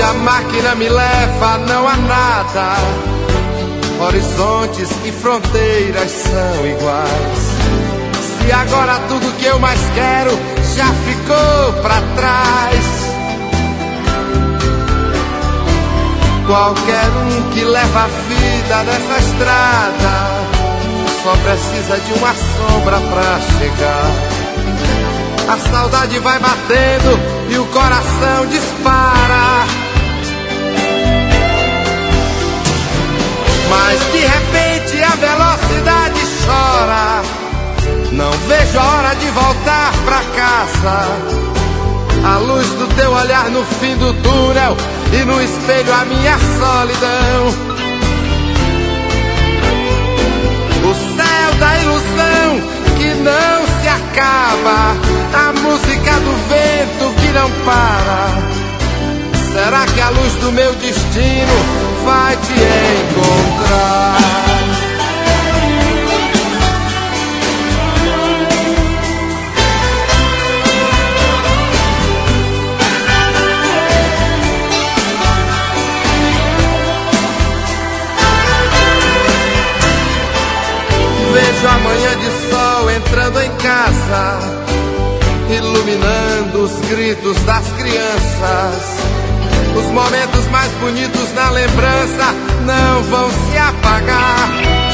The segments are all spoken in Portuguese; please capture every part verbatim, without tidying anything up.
Onde a máquina me leva não há nada, horizontes e fronteiras são iguais. Se agora tudo que eu mais quero já ficou pra trás, qualquer um que leva a vida nessa estrada só precisa de uma sombra pra chegar. A saudade vai batendo e o coração dispara, mas de repente a velocidade chora. Não vejo a hora de voltar pra casa. A luz do teu olhar no fim do túnel e no espelho a minha solidão. O céu da ilusão que não se acaba, a música do vento que não para. Será que a luz do meu destino vai te encontrar? Vejo a manhã de sol entrando em casa, iluminando os gritos das crianças. Os momentos mais bonitos na lembrança não vão se apagar.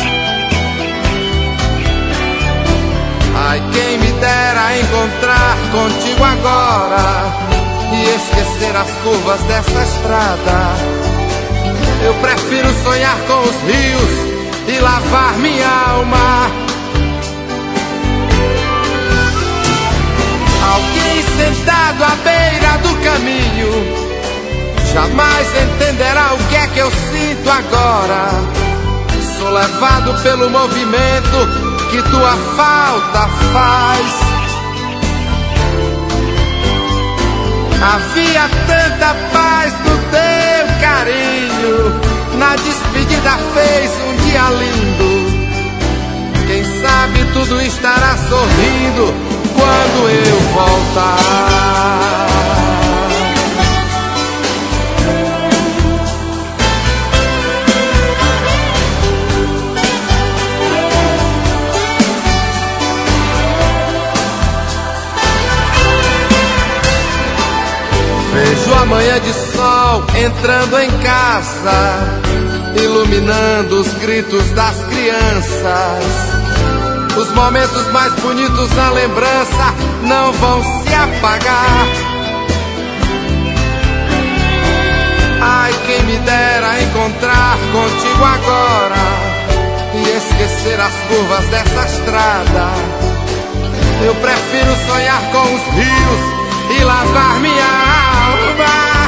Ai, quem me dera encontrar contigo agora e esquecer as curvas dessa estrada. Eu prefiro sonhar com os rios e lavar minha alma. Alguém sentado à beira do caminho jamais entenderá o que é que eu sinto agora. Sou levado pelo movimento que tua falta faz. Havia tanta paz no teu carinho, na despedida fez um dia lindo. Quem sabe tudo estará sorrindo quando eu voltar. Vejo a manhã de sol entrando em casa, iluminando os gritos das crianças. Os momentos mais bonitos na lembrança não vão se apagar. Ai, quem me dera encontrar contigo agora e esquecer as curvas dessa estrada. Eu prefiro sonhar com os rios e lavar minha alma.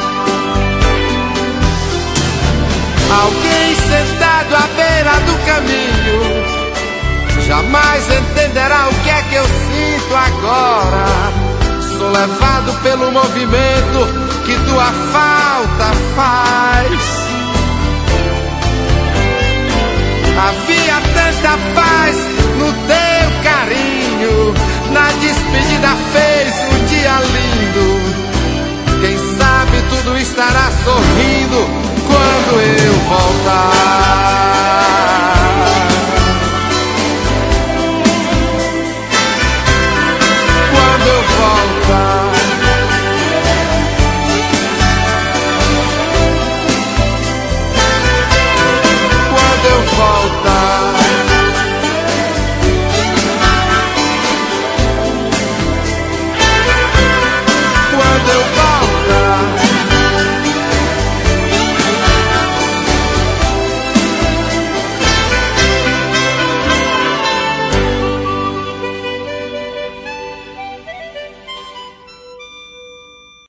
Alguém sentado à beira do caminho jamais entenderá o que é que eu sinto agora. Sou levado pelo movimento que tua falta faz. Havia tanta paz